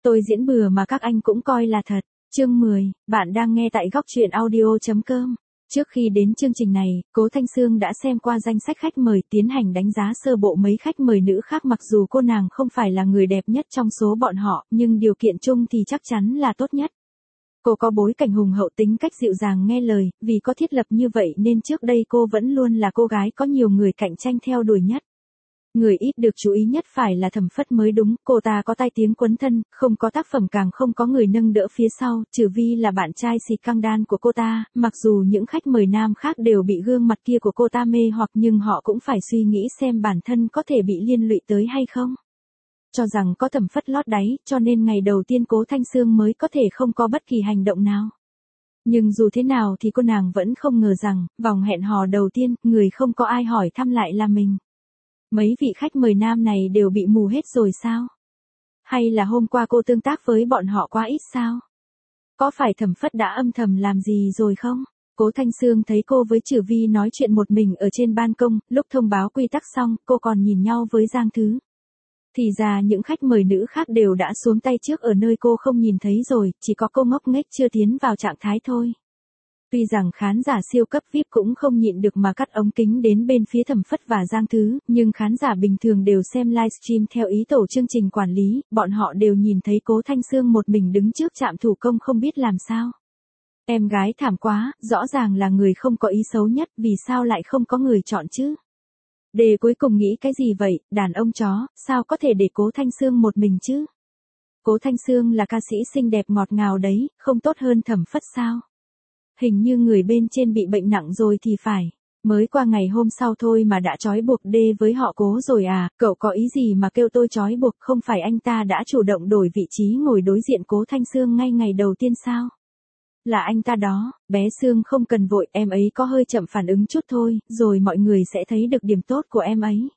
Tôi diễn bừa mà các anh cũng coi là thật. Chương 10, bạn đang nghe tại góc truyện audio.com. Trước khi đến chương trình này, Cố Thanh Sương đã xem qua danh sách khách mời, tiến hành đánh giá sơ bộ mấy khách mời nữ khác. Mặc dù cô nàng không phải là người đẹp nhất trong số bọn họ, nhưng điều kiện chung thì chắc chắn là tốt nhất. Cô có bối cảnh hùng hậu, tính cách dịu dàng nghe lời, vì có thiết lập như vậy nên trước đây cô vẫn luôn là cô gái có nhiều người cạnh tranh theo đuổi nhất. Người ít được chú ý nhất phải là Thẩm Phất mới đúng, cô ta có tai tiếng quấn thân, không có tác phẩm càng không có người nâng đỡ phía sau, trừ Vi là bạn trai xì căng đan của cô ta. Mặc dù những khách mời nam khác đều bị gương mặt kia của cô ta mê hoặc, nhưng họ cũng phải suy nghĩ xem bản thân có thể bị liên lụy tới hay không. Cho rằng có Thẩm Phất lót đáy, cho nên ngày đầu tiên Cố Thanh Sương mới có thể không có bất kỳ hành động nào. Nhưng dù thế nào thì cô nàng vẫn không ngờ rằng, vòng hẹn hò đầu tiên, người không có ai hỏi thăm lại là mình. Mấy vị khách mời nam này đều bị mù hết rồi sao? Hay là hôm qua cô tương tác với bọn họ quá ít sao? Có phải Thẩm Phất đã âm thầm làm gì rồi không? Cố Thanh Sương thấy cô với Trử Vi nói chuyện một mình ở trên ban công, lúc thông báo quy tắc xong, cô còn nhìn nhau với Giang Thứ. Thì ra những khách mời nữ khác đều đã xuống tay trước ở nơi cô không nhìn thấy rồi, chỉ có cô ngốc nghếch chưa tiến vào trạng thái thôi. Tuy rằng khán giả siêu cấp VIP cũng không nhịn được mà cắt ống kính đến bên phía Thẩm Phất và Giang Thứ, nhưng khán giả bình thường đều xem livestream theo ý tổ chương trình quản lý, bọn họ đều nhìn thấy Cố Thanh Sương một mình đứng trước trạm thủ công không biết làm sao. Em gái thảm quá, rõ ràng là người không có ý xấu nhất, vì sao lại không có người chọn chứ? Đề cuối cùng nghĩ cái gì vậy, đàn ông chó, sao có thể để Cố Thanh Sương một mình chứ? Cố Thanh Sương là ca sĩ xinh đẹp ngọt ngào đấy, không tốt hơn Thẩm Phất sao? Hình như người bên trên bị bệnh nặng rồi thì phải. Mới qua ngày hôm sau thôi mà đã trói buộc đê với họ Cố rồi à, cậu có ý gì mà kêu tôi trói buộc, không phải anh ta đã chủ động đổi vị trí ngồi đối diện Cố Thanh Sương ngay ngày đầu tiên sao? Là anh ta đó, bé Sương không cần vội, em ấy có hơi chậm phản ứng chút thôi, rồi mọi người sẽ thấy được điểm tốt của em ấy.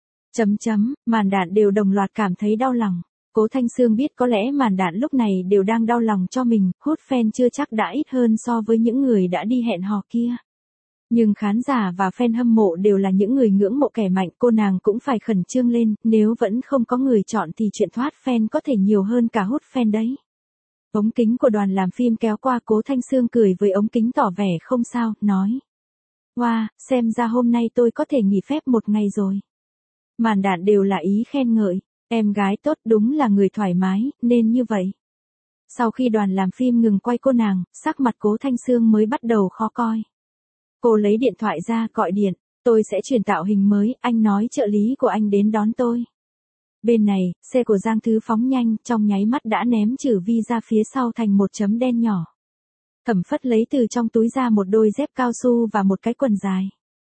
Màn đạn đều đồng loạt cảm thấy đau lòng. Cố Thanh Sương biết có lẽ màn đạn lúc này đều đang đau lòng cho mình, hút fan chưa chắc đã ít hơn so với những người đã đi hẹn hò kia. Nhưng khán giả và fan hâm mộ đều là những người ngưỡng mộ kẻ mạnh, cô nàng cũng phải khẩn trương lên, nếu vẫn không có người chọn thì chuyện thoát fan có thể nhiều hơn cả hút fan đấy. Ống kính của đoàn làm phim kéo qua, Cố Thanh Sương cười với ống kính tỏ vẻ không sao, nói. Wow, xem ra hôm nay tôi có thể nghỉ phép một ngày rồi. Màn đạn đều là ý khen ngợi. Em gái tốt, đúng là người thoải mái, nên như vậy. Sau khi đoàn làm phim ngừng quay cô nàng, sắc mặt Cố Thanh Sương mới bắt đầu khó coi. Cô lấy điện thoại ra gọi điện, tôi sẽ chuyển tạo hình mới, anh nói trợ lý của anh đến đón tôi. Bên này, xe của Giang Thứ phóng nhanh, trong nháy mắt đã ném Trử Vi ra phía sau thành một chấm đen nhỏ. Thẩm Phất lấy từ trong túi ra một đôi dép cao su và một cái quần dài.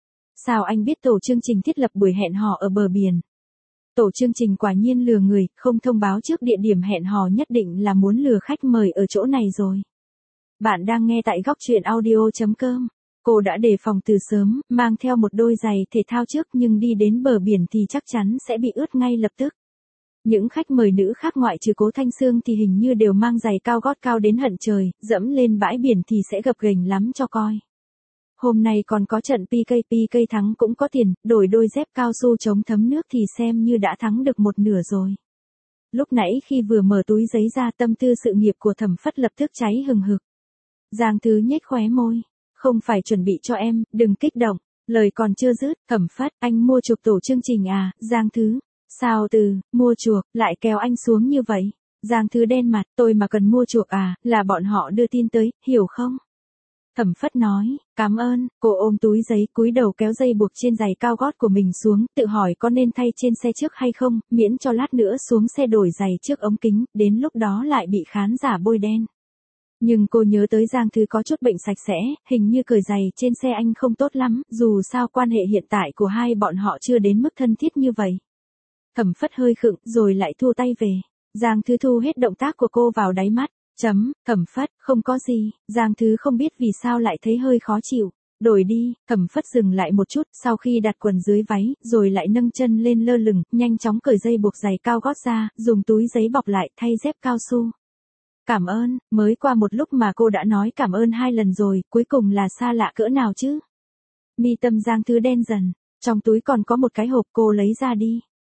Sao anh biết tổ chương trình thiết lập buổi hẹn hò ở bờ biển? Tổ chương trình quả nhiên lừa người, không thông báo trước địa điểm hẹn hò nhất định là muốn lừa khách mời ở chỗ này rồi. Bạn đang nghe tại góc truyện audio.com. Cô đã đề phòng từ sớm, mang theo một đôi giày thể thao trước, nhưng đi đến bờ biển thì chắc chắn sẽ bị ướt ngay lập tức. Những khách mời nữ khác ngoại trừ Cố Thanh Sương thì hình như đều mang giày cao gót cao đến hận trời, dẫm lên bãi biển thì sẽ gập ghềnh lắm cho coi. Hôm nay còn có trận PK thắng cũng có tiền, đổi đôi dép cao su chống thấm nước thì xem như đã thắng được một nửa rồi. Lúc nãy khi vừa mở túi giấy ra, tâm tư sự nghiệp của Thẩm Phất lập tức cháy hừng hực. Giang Thứ nhếch khóe môi, không phải chuẩn bị cho em, đừng kích động. Lời còn chưa dứt, Thẩm Phất, anh mua chuộc tổ chương trình à? Giang Thứ, sao từ mua chuộc lại kéo anh xuống như vậy? Giang Thứ đen mặt, tôi mà cần mua chuộc à, là bọn họ đưa tin tới, hiểu không? Thẩm Phất nói, cảm ơn. Cô ôm túi giấy, cúi đầu kéo dây buộc trên giày cao gót của mình xuống, tự hỏi có nên thay trên xe trước hay không, miễn cho lát nữa xuống xe đổi giày trước ống kính, đến lúc đó lại bị khán giả bôi đen. Nhưng cô nhớ tới Giang Thứ có chút bệnh sạch sẽ, hình như cởi giày trên xe anh không tốt lắm, dù sao quan hệ hiện tại của hai bọn họ chưa đến mức thân thiết như vậy. Thẩm Phất hơi khựng, rồi lại thu tay về. Giang Thứ thu hết động tác của cô vào đáy mắt. Thẩm Phất, không có gì. Giang Thứ không biết vì sao lại thấy hơi khó chịu. Đổi đi. Thẩm Phất dừng lại một chút, sau khi đặt quần dưới váy, rồi lại nâng chân lên lơ lửng, nhanh chóng cởi dây buộc giày cao gót ra, dùng túi giấy bọc lại, thay dép cao su. Cảm ơn, mới qua một lúc mà cô đã nói cảm ơn 2 lần rồi, cuối cùng là xa lạ cỡ nào chứ? Mi tâm Giang Thứ đen dần, trong túi còn có một cái hộp, cô lấy ra đi.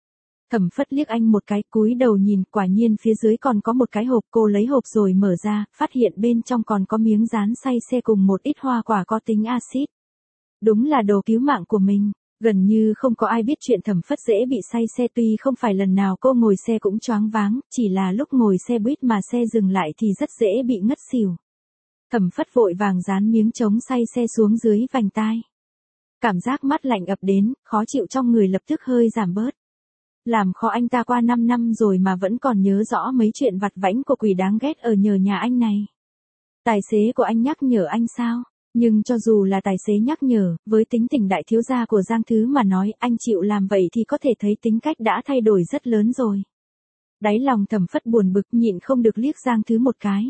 Thẩm Phất liếc anh một cái, cúi đầu nhìn, quả nhiên phía dưới còn có một cái hộp, cô lấy hộp rồi mở ra, phát hiện bên trong còn có miếng dán xay xe cùng một ít hoa quả có tính axit. Đúng là đồ cứu mạng của mình. Gần như không có ai biết chuyện Thẩm Phất dễ bị say xe, tuy không phải lần nào cô ngồi xe cũng choáng váng, chỉ là lúc ngồi xe buýt mà xe dừng lại thì rất dễ bị ngất xỉu. Thẩm Phất vội vàng dán miếng chống say xe xuống dưới vành tai. Cảm giác mát lạnh ập đến, khó chịu trong người lập tức hơi giảm bớt. Làm khó anh ta qua 5 năm rồi mà vẫn còn nhớ rõ mấy chuyện vặt vãnh của quỷ đáng ghét ở nhờ nhà anh này. Tài xế của anh nhắc nhở anh sao? Nhưng cho dù là tài xế nhắc nhở, với tính tình đại thiếu gia của Giang Thứ mà nói, anh chịu làm vậy thì có thể thấy tính cách đã thay đổi rất lớn rồi. Đáy lòng Thẩm Phất buồn bực, nhịn không được liếc Giang Thứ một cái.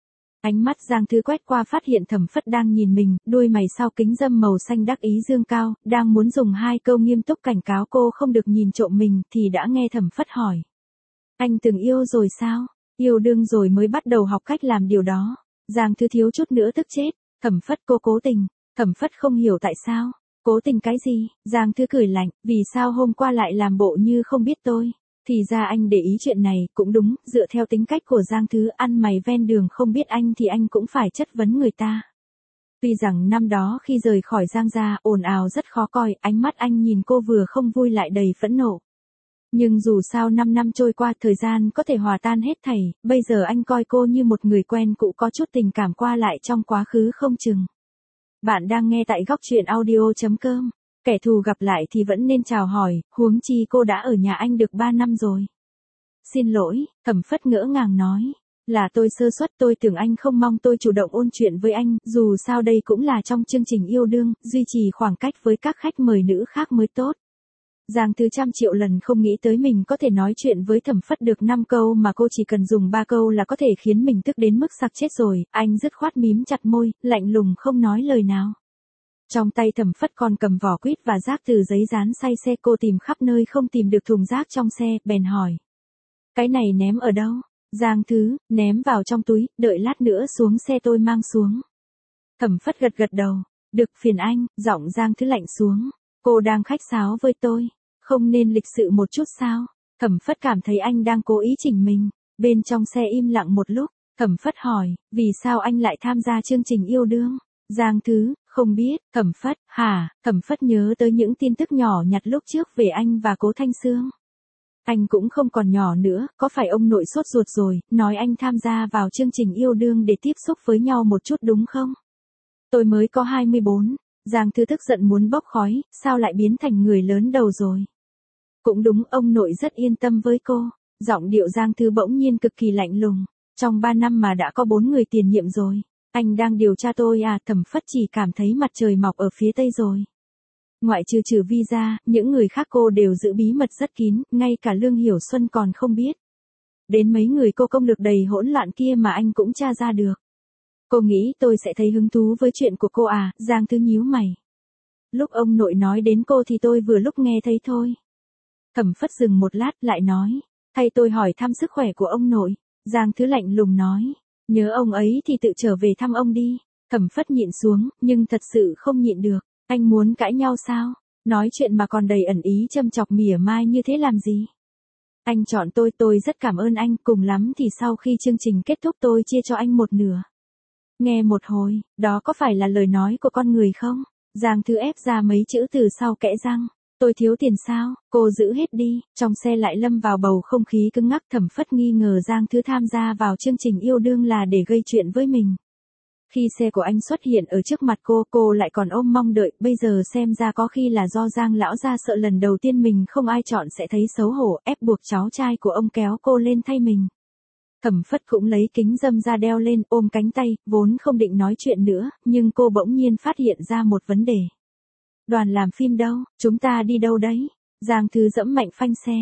Ánh mắt Giang Thứ quét qua phát hiện Thẩm Phất đang nhìn mình, đuôi mày sau kính râm màu xanh đắc ý dương cao, đang muốn dùng 2 câu nghiêm túc cảnh cáo cô không được nhìn trộm mình, thì đã nghe Thẩm Phất hỏi. Anh từng yêu rồi sao? Yêu đương rồi mới bắt đầu học cách làm điều đó. Giang Thứ thiếu chút nữa tức chết. Thẩm Phất, cô cố tình. Thẩm Phất không hiểu tại sao. Cố tình cái gì? Giang Thứ cười lạnh, vì sao hôm qua lại làm bộ như không biết tôi? Thì ra anh để ý chuyện này, cũng đúng, dựa theo tính cách của Giang Thứ, ăn mày ven đường không biết anh thì anh cũng phải chất vấn người ta. Tuy rằng năm đó khi rời khỏi Giang gia, ồn ào rất khó coi, ánh mắt anh nhìn cô vừa không vui lại đầy phẫn nộ. Nhưng dù sao 5 năm trôi qua, thời gian có thể hòa tan hết thảy, bây giờ anh coi cô như một người quen cũ, có chút tình cảm qua lại trong quá khứ không chừng. Bạn đang nghe tại góc truyện audio.com. Kẻ thù gặp lại thì vẫn nên chào hỏi, huống chi cô đã ở nhà anh được 3 năm rồi. Xin lỗi, Thẩm Phất ngỡ ngàng nói. Là tôi sơ suất, tôi tưởng anh không mong tôi chủ động ôn chuyện với anh, dù sao đây cũng là trong chương trình yêu đương, duy trì khoảng cách với các khách mời nữ khác mới tốt. Giang Thứ trăm triệu lần không nghĩ tới mình có thể nói chuyện với Thẩm Phất được 5 câu mà cô chỉ cần dùng 3 câu là có thể khiến mình tức đến mức sặc chết rồi, anh dứt khoát mím chặt môi, lạnh lùng không nói lời nào. Trong tay Thẩm Phất còn cầm vỏ quýt và rác từ giấy dán say xe, cô tìm khắp nơi không tìm được thùng rác trong xe, bèn hỏi. Cái này ném ở đâu? Giang Thứ, ném vào trong túi, đợi lát nữa xuống xe tôi mang xuống. Thẩm Phất gật gật đầu, được phiền anh, giọng Giang Thứ lạnh xuống. Cô đang khách sáo với tôi, không nên lịch sự một chút sao? Thẩm Phất cảm thấy anh đang cố ý chỉnh mình. Bên trong xe im lặng một lúc, Thẩm Phất hỏi, vì sao anh lại tham gia chương trình yêu đương? Giang Thứ, không biết. Thẩm Phất, hả? Thẩm Phất nhớ tới những tin tức nhỏ nhặt lúc trước về anh và Cố Thanh Sương. Anh cũng không còn nhỏ nữa, có phải ông nội sốt ruột rồi, nói anh tham gia vào chương trình yêu đương để tiếp xúc với nhau một chút đúng không? Tôi mới có 24. Giang Thứ tức giận muốn bốc khói, sao lại biến thành người lớn đầu rồi? Cũng đúng, ông nội rất yên tâm với cô. Giọng điệu Giang Thứ bỗng nhiên cực kỳ lạnh lùng. Trong 3 năm mà đã có 4 người tiền nhiệm rồi. Anh đang điều tra tôi à? Thẩm Phất chỉ cảm thấy mặt trời mọc ở phía tây rồi. Ngoại trừ Vi ra, những người khác cô đều giữ bí mật rất kín, ngay cả Lương Hiểu Xuân còn không biết. Đến mấy người cô công lực đầy hỗn loạn kia mà anh cũng tra ra được. Cô nghĩ tôi sẽ thấy hứng thú với chuyện của cô à? Giang Thứ nhíu mày. Lúc ông nội nói đến cô thì tôi vừa lúc nghe thấy thôi. Thẩm Phất dừng một lát lại nói. Thay tôi hỏi thăm sức khỏe của ông nội. Giang Thứ lạnh lùng nói. Nhớ ông ấy thì tự trở về thăm ông đi. Thẩm Phất nhịn xuống, nhưng thật sự không nhịn được. Anh muốn cãi nhau sao? Nói chuyện mà còn đầy ẩn ý châm chọc mỉa mai như thế làm gì? Anh chọn tôi rất cảm ơn anh, cùng lắm thì sau khi chương trình kết thúc tôi chia cho anh một nửa. Nghe một hồi, đó có phải là lời nói của con người không? Giang Thứ ép ra mấy chữ từ sau kẽ răng. Tôi thiếu tiền sao? Cô giữ hết đi. Trong xe lại lâm vào bầu không khí cứng ngắc. Thẩm Phất nghi ngờ Giang Thứ tham gia vào chương trình yêu đương là để gây chuyện với mình. Khi xe của anh xuất hiện ở trước mặt cô lại còn ôm mong đợi, bây giờ xem ra có khi là do Giang lão gia sợ lần đầu tiên mình không ai chọn sẽ thấy xấu hổ, ép buộc cháu trai của ông kéo cô lên thay mình. Thẩm Phất cũng lấy kính râm ra đeo lên, ôm cánh tay, vốn không định nói chuyện nữa, nhưng cô bỗng nhiên phát hiện ra một vấn đề. Đoàn làm phim đâu, chúng ta đi đâu đấy? Giang Thứ dẫm mạnh phanh xe,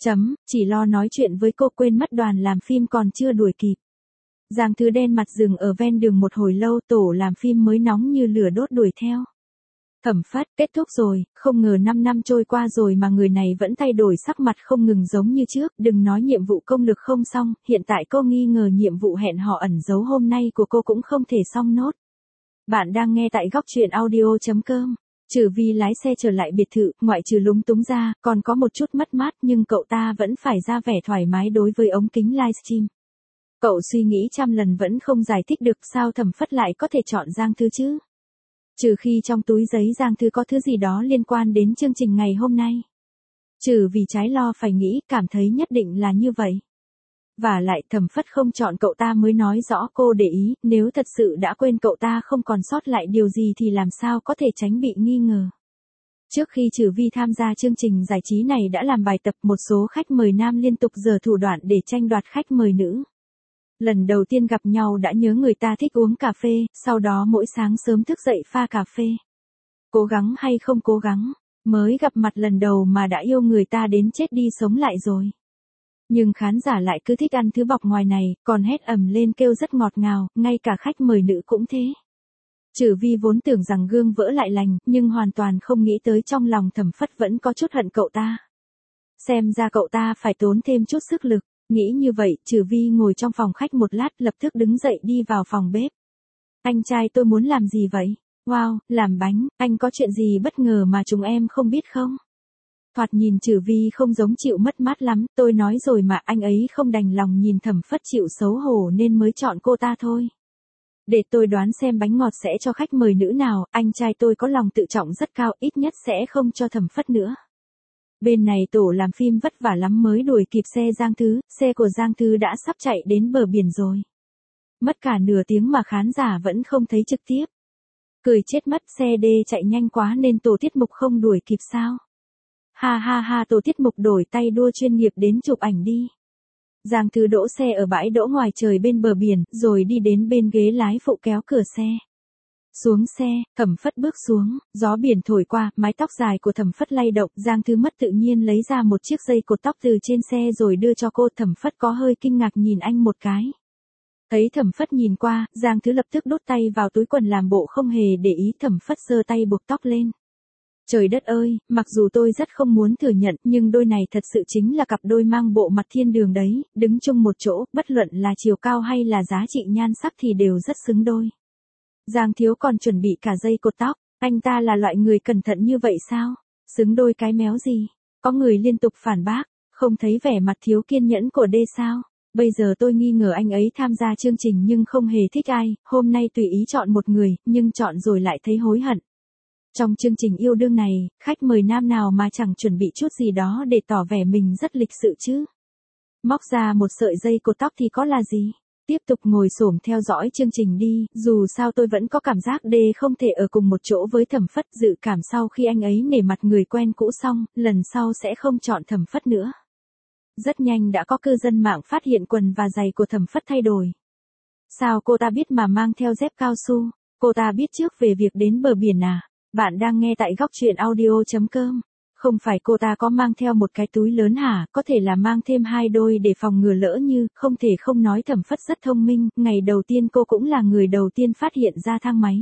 chỉ lo nói chuyện với cô quên mất đoàn làm phim còn chưa đuổi kịp. Giang Thứ đen mặt dừng ở ven đường một hồi lâu, tổ làm phim mới nóng như lửa đốt đuổi theo. Thẩm Phất, kết thúc rồi, không ngờ 5 năm trôi qua rồi mà người này vẫn thay đổi sắc mặt không ngừng giống như trước, đừng nói nhiệm vụ công lực không xong, hiện tại cô nghi ngờ nhiệm vụ hẹn hò ẩn giấu hôm nay của cô cũng không thể xong nốt. Bạn đang nghe tại góc truyện audio.com. Trừ Vi lái xe trở lại biệt thự, ngoại trừ lúng túng ra, còn có một chút mất mát nhưng cậu ta vẫn phải ra vẻ thoải mái đối với ống kính livestream. Cậu suy nghĩ trăm lần vẫn không giải thích được sao Thẩm Phất lại có thể chọn Giang Thư chứ. Trừ khi trong túi giấy Giang Thư có thứ gì đó liên quan đến chương trình ngày hôm nay. Trừ vì trái lo phải nghĩ, cảm thấy nhất định là như vậy. Và lại Thẩm Phất không chọn cậu ta mới nói rõ cô để ý, nếu thật sự đã quên cậu ta không còn sót lại điều gì thì làm sao có thể tránh bị nghi ngờ. Trước khi Trừ Vi tham gia chương trình giải trí này đã làm bài tập, một số khách mời nam liên tục giở thủ đoạn để tranh đoạt khách mời nữ. Lần đầu tiên gặp nhau đã nhớ người ta thích uống cà phê, sau đó mỗi sáng sớm thức dậy pha cà phê. Cố gắng hay không cố gắng, mới gặp mặt lần đầu mà đã yêu người ta đến chết đi sống lại rồi. Nhưng khán giả lại cứ thích ăn thứ bọc ngoài này, còn hét ầm lên kêu rất ngọt ngào, ngay cả khách mời nữ cũng thế. Trừ Vi vốn tưởng rằng gương vỡ lại lành, nhưng hoàn toàn không nghĩ tới trong lòng Thẩm Phất vẫn có chút hận cậu ta. Xem ra cậu ta phải tốn thêm chút sức lực. Nghĩ như vậy, Trừ Vi ngồi trong phòng khách một lát, lập tức đứng dậy đi vào phòng bếp. Anh trai tôi muốn làm gì vậy? Wow, làm bánh, anh có chuyện gì bất ngờ mà chúng em không biết không? Thoạt nhìn Trừ Vi không giống chịu mất mát lắm, tôi nói rồi mà anh ấy không đành lòng nhìn Thẩm Phất chịu xấu hổ nên mới chọn cô ta thôi. Để tôi đoán xem bánh ngọt sẽ cho khách mời nữ nào, anh trai tôi có lòng tự trọng rất cao, ít nhất sẽ không cho Thẩm Phất nữa. Bên này tổ làm phim vất vả lắm mới đuổi kịp xe Giang Thư, xe của Giang Thư đã sắp chạy đến bờ biển rồi. Mất cả nửa tiếng mà khán giả vẫn không thấy trực tiếp. Cười chết mất, xe D chạy nhanh quá nên tổ tiết mục không đuổi kịp sao. Ha ha ha, tổ tiết mục đổi tay đua chuyên nghiệp đến chụp ảnh đi. Giang Thư đỗ xe ở bãi đỗ ngoài trời bên bờ biển, rồi đi đến bên ghế lái phụ kéo cửa xe. Xuống xe, Thẩm Phất bước xuống, gió biển thổi qua, mái tóc dài của Thẩm Phất lay động, Giang Thư mất tự nhiên lấy ra một chiếc dây cột tóc từ trên xe rồi đưa cho cô. Thẩm Phất có hơi kinh ngạc nhìn anh một cái. Thấy Thẩm Phất nhìn qua, Giang Thư lập tức đút tay vào túi quần làm bộ không hề để ý. Thẩm Phất giơ tay buộc tóc lên. Trời đất ơi, mặc dù tôi rất không muốn thừa nhận nhưng đôi này thật sự chính là cặp đôi mang bộ mặt thiên đường đấy, đứng chung một chỗ, bất luận là chiều cao hay là giá trị nhan sắc thì đều rất xứng đôi. Giang Thiếu còn chuẩn bị cả dây cột tóc, anh ta là loại người cẩn thận như vậy sao? Xứng đôi cái méo gì? Có người liên tục phản bác, không thấy vẻ mặt thiếu kiên nhẫn của D sao? Bây giờ tôi nghi ngờ anh ấy tham gia chương trình nhưng không hề thích ai, hôm nay tùy ý chọn một người, nhưng chọn rồi lại thấy hối hận. Trong chương trình yêu đương này, khách mời nam nào mà chẳng chuẩn bị chút gì đó để tỏ vẻ mình rất lịch sự chứ? Móc ra một sợi dây cột tóc thì có là gì? Tiếp tục ngồi xổm theo dõi chương trình đi, dù sao tôi vẫn có cảm giác D không thể ở cùng một chỗ với Thẩm Phất, dự cảm sau khi anh ấy nể mặt người quen cũ xong, lần sau sẽ không chọn Thẩm Phất nữa. Rất nhanh đã có cư dân mạng phát hiện quần và giày của Thẩm Phất thay đổi. Sao cô ta biết mà mang theo dép cao su? Cô ta biết trước về việc đến bờ biển à? Bạn đang nghe tại góc truyện audio.com. Không phải cô ta có mang theo một cái túi lớn hả, có thể là mang thêm 2 đôi để phòng ngừa lỡ như, không thể không nói Thẩm Phất rất thông minh, ngày đầu tiên cô cũng là người đầu tiên phát hiện ra thang máy.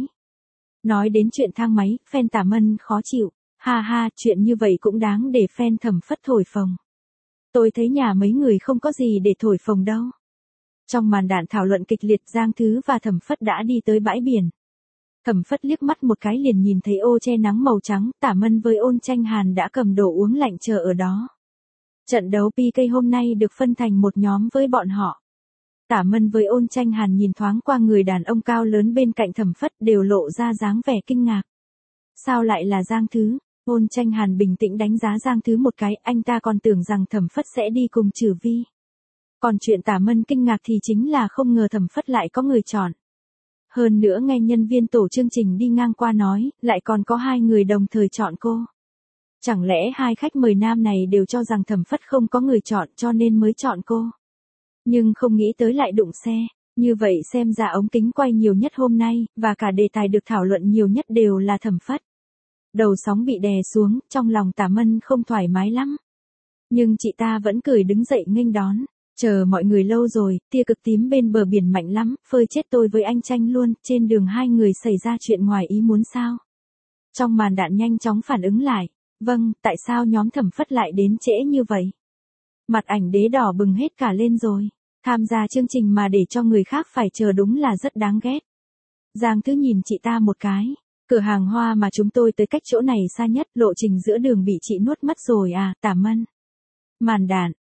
Nói đến chuyện thang máy, fan Tả Mân khó chịu, ha ha, chuyện như vậy cũng đáng để fan Thẩm Phất thổi phồng. Tôi thấy nhà mấy người không có gì để thổi phồng đâu. Trong màn đạn thảo luận kịch liệt, Giang Thứ và Thẩm Phất đã đi tới bãi biển. Thẩm Phất liếc mắt một cái liền nhìn thấy ô che nắng màu trắng, Tả Mân với Ôn Tranh Hàn đã cầm đồ uống lạnh chờ ở đó. Trận đấu PK hôm nay được phân thành một nhóm với bọn họ. Tả Mân với Ôn Tranh Hàn nhìn thoáng qua người đàn ông cao lớn bên cạnh Thẩm Phất đều lộ ra dáng vẻ kinh ngạc. Sao lại là Giang Thứ? Ôn Tranh Hàn bình tĩnh đánh giá Giang Thứ một cái, anh ta còn tưởng rằng Thẩm Phất sẽ đi cùng Trừ Vi. Còn chuyện Tả Mân kinh ngạc thì chính là không ngờ Thẩm Phất lại có người chọn. Hơn nữa nghe nhân viên tổ chương trình đi ngang qua nói, lại còn có 2 người đồng thời chọn cô. Chẳng lẽ 2 khách mời nam này đều cho rằng Thẩm Phất không có người chọn cho nên mới chọn cô. Nhưng không nghĩ tới lại đụng xe, như vậy xem ra ống kính quay nhiều nhất hôm nay, và cả đề tài được thảo luận nhiều nhất đều là Thẩm Phất. Đầu sóng bị đè xuống, trong lòng Tả Mân không thoải mái lắm. Nhưng chị ta vẫn cười đứng dậy nghênh đón. Chờ mọi người lâu rồi, tia cực tím bên bờ biển mạnh lắm, phơi chết tôi với anh Tranh luôn, trên đường 2 người xảy ra chuyện ngoài ý muốn sao? Trong màn đạn nhanh chóng phản ứng lại, vâng, tại sao nhóm Thẩm Phất lại đến trễ như vậy? Mặt ảnh đế đỏ bừng hết cả lên rồi, tham gia chương trình mà để cho người khác phải chờ đúng là rất đáng ghét. Giang Thứ nhìn chị ta một cái, Cửa hàng hoa mà chúng tôi tới cách chỗ này xa nhất, lộ trình giữa đường bị chị nuốt mất rồi à, Tả Mân. Màn đạn,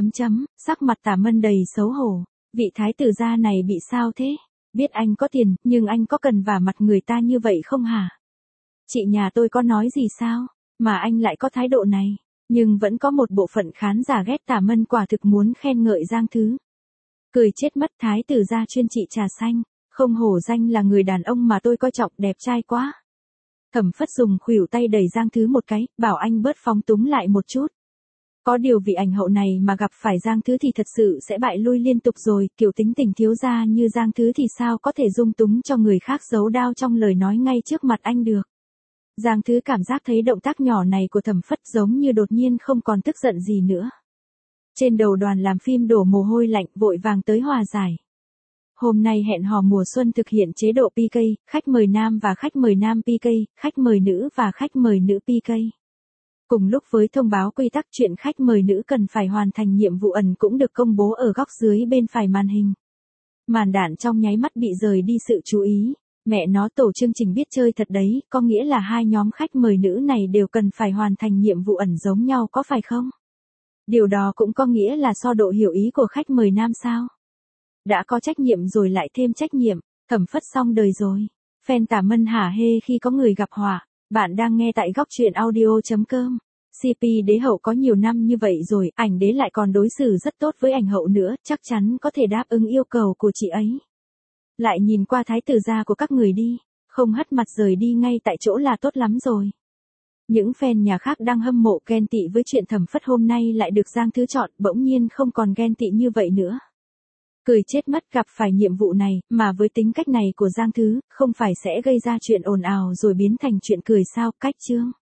sắc mặt Tả Mân đầy xấu hổ. Vị thái tử gia này bị sao thế? Biết anh có tiền, nhưng anh có cần vả mặt người ta như vậy không hả? Chị nhà tôi có nói gì sao? Mà anh lại có thái độ này. Nhưng vẫn có một bộ phận khán giả ghét Tả Mân, quả thực muốn khen ngợi Giang Thứ. Cười chết mất, thái tử gia chuyên trị trà xanh. Không hổ danh là người đàn ông mà tôi coi trọng, đẹp trai quá. Thẩm Phất dùng khuỷu tay đẩy Giang Thứ một cái, bảo anh bớt phóng túng lại một chút. Có điều vị ảnh hậu này mà gặp phải Giang Thứ thì thật sự sẽ bại lui liên tục rồi, kiểu tính tình thiếu gia như Giang Thứ thì sao có thể dung túng cho người khác giấu đao trong lời nói ngay trước mặt anh được. Giang Thứ cảm giác thấy động tác nhỏ này của Thẩm Phất giống như đột nhiên không còn tức giận gì nữa. Trên đầu đoàn làm phim đổ mồ hôi lạnh, vội vàng tới hòa giải. Hôm nay hẹn hò mùa xuân thực hiện chế độ PK, khách mời nam và khách mời nam PK, khách mời nữ và khách mời nữ PK. Cùng lúc với thông báo quy tắc, chuyện khách mời nữ cần phải hoàn thành nhiệm vụ ẩn cũng được công bố ở góc dưới bên phải màn hình. Màn đạn trong nháy mắt bị rời đi sự chú ý. Mẹ nó, tổ chương trình biết chơi thật đấy, có nghĩa là hai nhóm khách mời nữ này đều cần phải hoàn thành nhiệm vụ ẩn giống nhau có phải không? Điều đó cũng có nghĩa là so độ hiểu ý của khách mời nam sao? Đã có trách nhiệm rồi lại thêm trách nhiệm, Thẩm Phất xong đời rồi. Fan Tả Mân hả hê khi có người gặp họa. Bạn đang nghe tại góc truyện audio.com. CP đế hậu có nhiều năm như vậy rồi, ảnh đế lại còn đối xử rất tốt với ảnh hậu nữa, chắc chắn có thể đáp ứng yêu cầu của chị ấy. Lại nhìn qua thái tử gia của các người đi, không hất mặt rời đi ngay tại chỗ là tốt lắm rồi. Những fan nhà khác đang hâm mộ ghen tị với chuyện Thẩm Phất hôm nay lại được Giang Thứ chọn, bỗng nhiên không còn ghen tị như vậy nữa. Cười chết mất, gặp phải nhiệm vụ này, mà với tính cách này của Giang Thứ, không phải sẽ gây ra chuyện ồn ào rồi biến thành chuyện cười sao, cách chương.